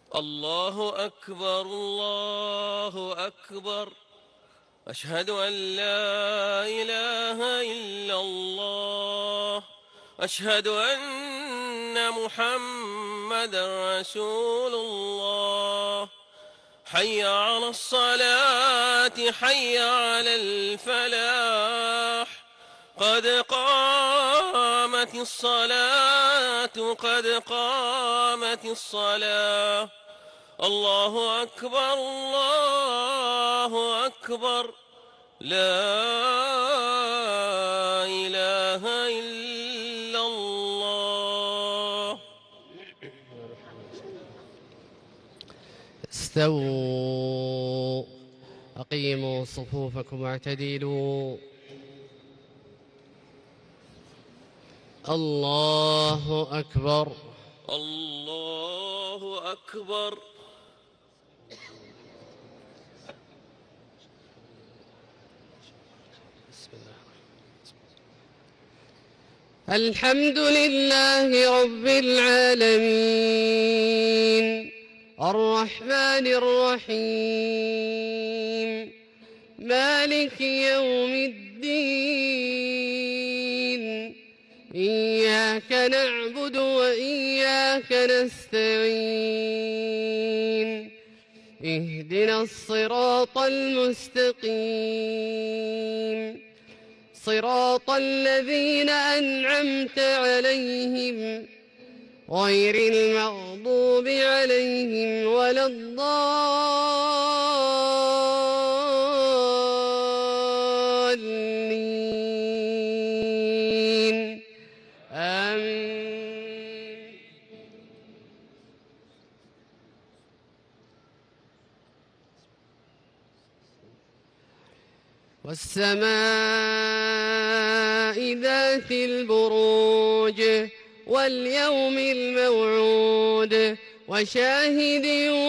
الله أكبر الله أكبر. أشهد أن لا إله إلا الله. أشهد أن محمدا رسول الله. حي على الصلاة حي على الفلاح. قد قامت الصلاة قد قامت الصلاة. الله أكبر الله أكبر. لا إله إلا الله. استووا، أقيموا صفوفكم واعتدلوا. الله أكبر الله أكبر. الحمد لله رب العالمين، الرحمن الرحيم، مالك يوم الدين. إياك نعبد وإياك نستعين. اهدنا الصراط المستقيم، صراط الذين أنعمت عليهم غير المغضوب عليهم ولا الضالين. آمين. والسماء ذات البروج واليوم الموعود وشاهد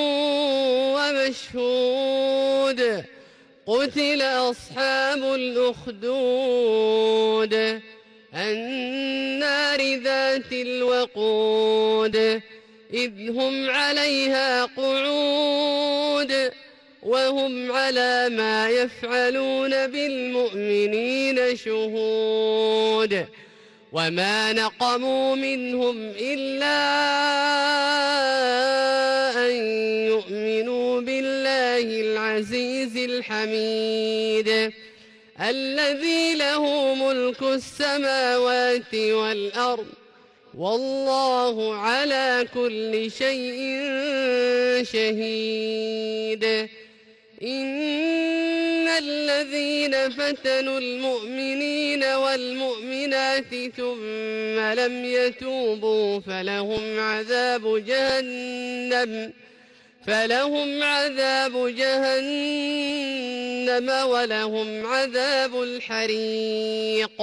ومشهود. قتل أصحاب الأخدود النار ذات الوقود إذ هم عليها قعود وهم على ما يفعلون بالمؤمنين شهود. وما نقموا منهم إلا أن يؤمنوا بالله العزيز الحميد الذي له ملك السماوات والأرض والله على كل شيء شهيد. إن الذين فتنوا المؤمنين والمؤمنات ثم لم يتوبوا فلهم عذاب جهنم ولهم عذاب الحريق.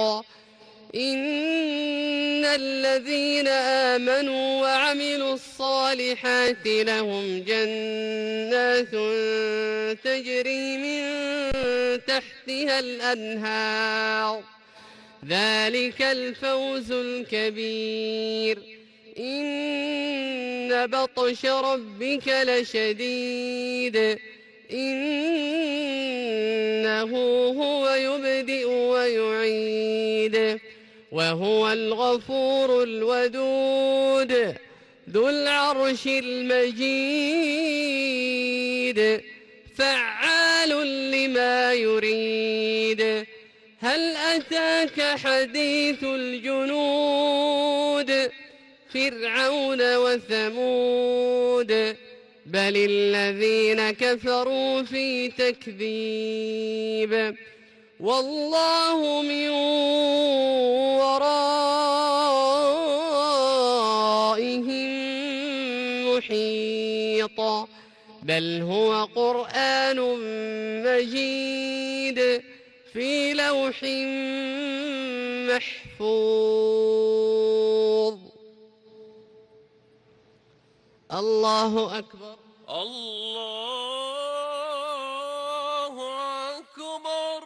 إن الذين آمنوا وعملوا الصالحات لهم جنات تجري من تحتها الأنهار ذلك الفوز الكبير. إن بطش ربك لشديد إنه هو يبدئ ويعيد وهو الغفور الودود ذو العرش المجيد فعال لما يريد. هل أتاك حديث الجنود فرعون وثمود بل الذين كفروا في تكذيب والله من ورائهم محيط. بل هو قرآن مجيد في لوح محفوظ. الله أكبر الله أكبر.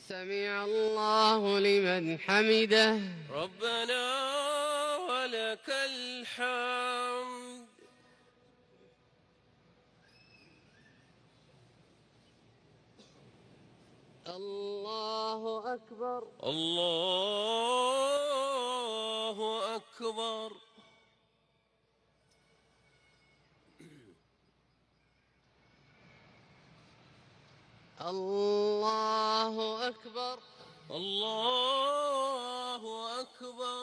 سمع الله لمن حمده. ربنا ولك الحمد. الله أكبر. الله أكبر. الله أكبر. الله أكبر.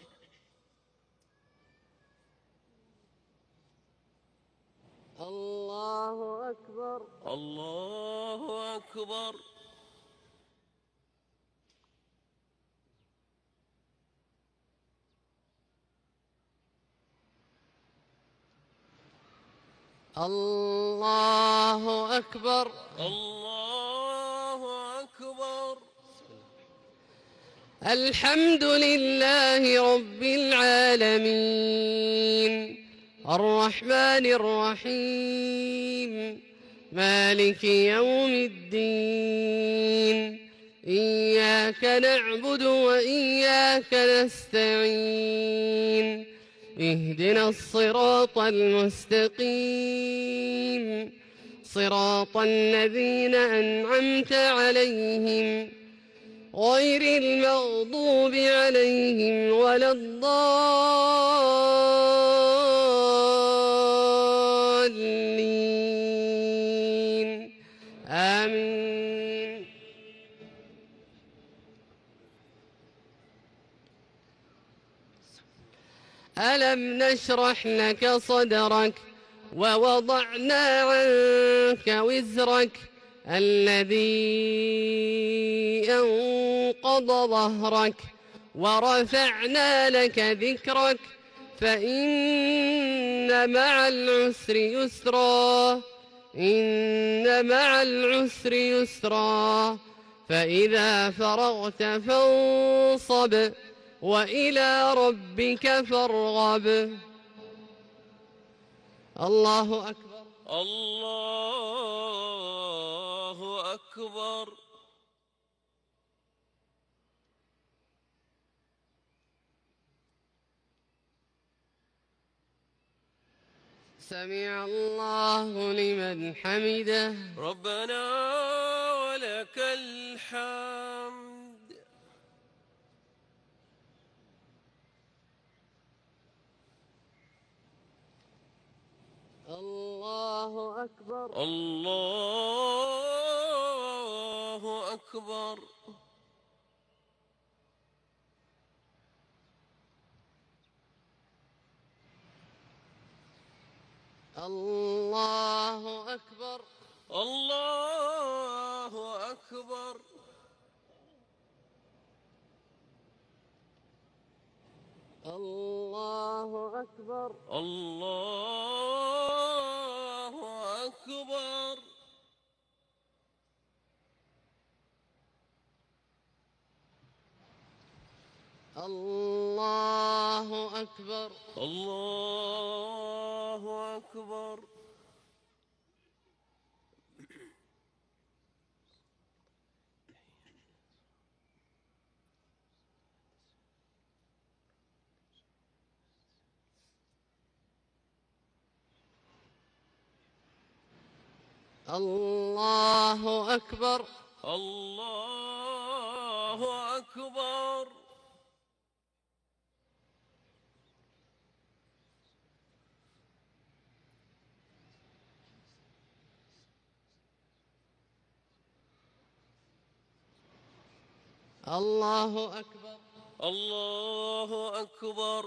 الله أكبر. الله أكبر. الله أكبر. الله أكبر. الحمد لله رب العالمين الرحمن الرحيم مالك يوم الدين إياك نعبد وإياك نستعين اهدنا الصراط المستقيم صراط الذين أنعمت عليهم غير المغضوب عليهم ولا الضالين آمين. ألم نشرح لك صدرك ووضعنا عنك وزرك الذي أنقض ظهرك ورفعنا لك ذكرك فإن مع العسر يسرا إن مع العسر يسرا فإذا فرغت فانصب وإلى ربك فارغب. الله أكبر. الله أكبر. سمع الله لمن حمده. ربنا ولك الحمد. الله أكبر. الله أكبر. الله أكبر. الله أكبر. الله أكبر. الله أكبر. الله أكبر. الله أكبر. الله أكبر. الله أكبر. الله أكبر. الله أكبر.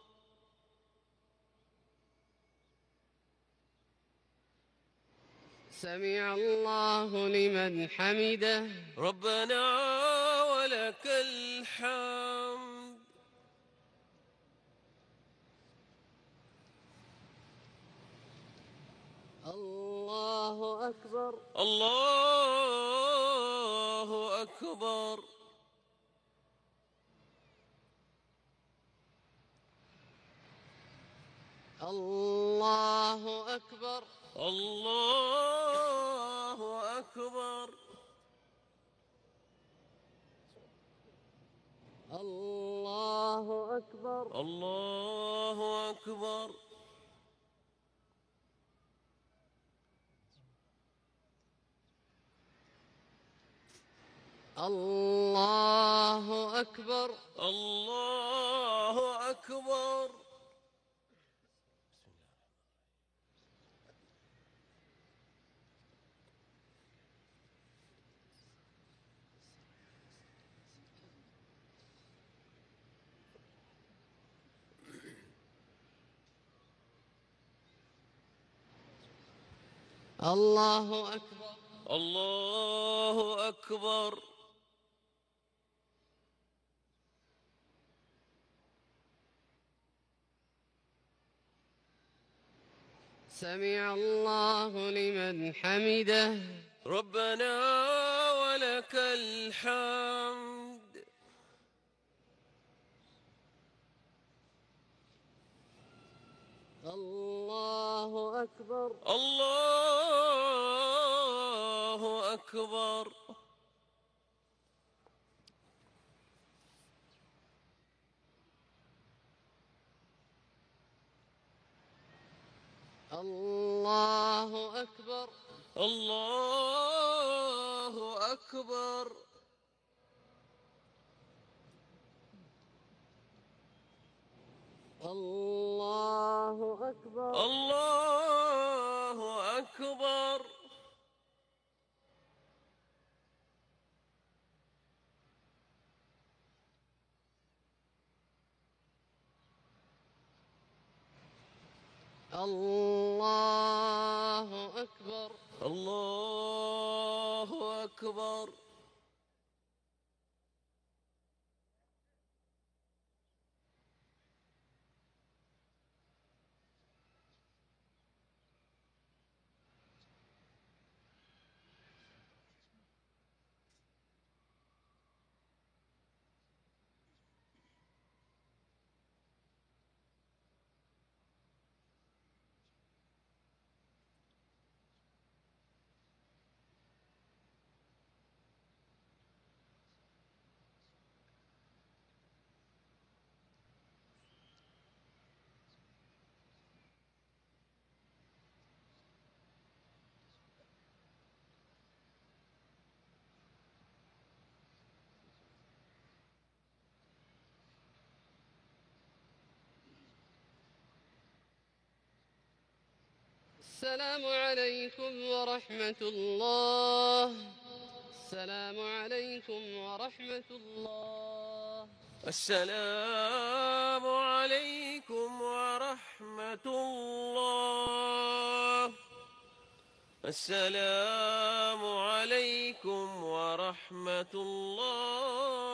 سمع الله لمن حمده. ربنا ولك الحمد. الله أكبر. الله أكبر. الله أكبر. الله أكبر. الله أكبر. الله أكبر. الله أكبر. الله أكبر. الله أكبر. الله أكبر. سمع الله لمن حمده. ربنا ولك الحمد. الله أكبر. الله أكبر. الله أكبر. الله أكبر. الله أكبر. الله أكبر. الله أكبر. الله أكبر. السلام عليكم ورحمة الله. السلام عليكم ورحمة الله. السلام عليكم ورحمة الله. السلام عليكم ورحمة الله.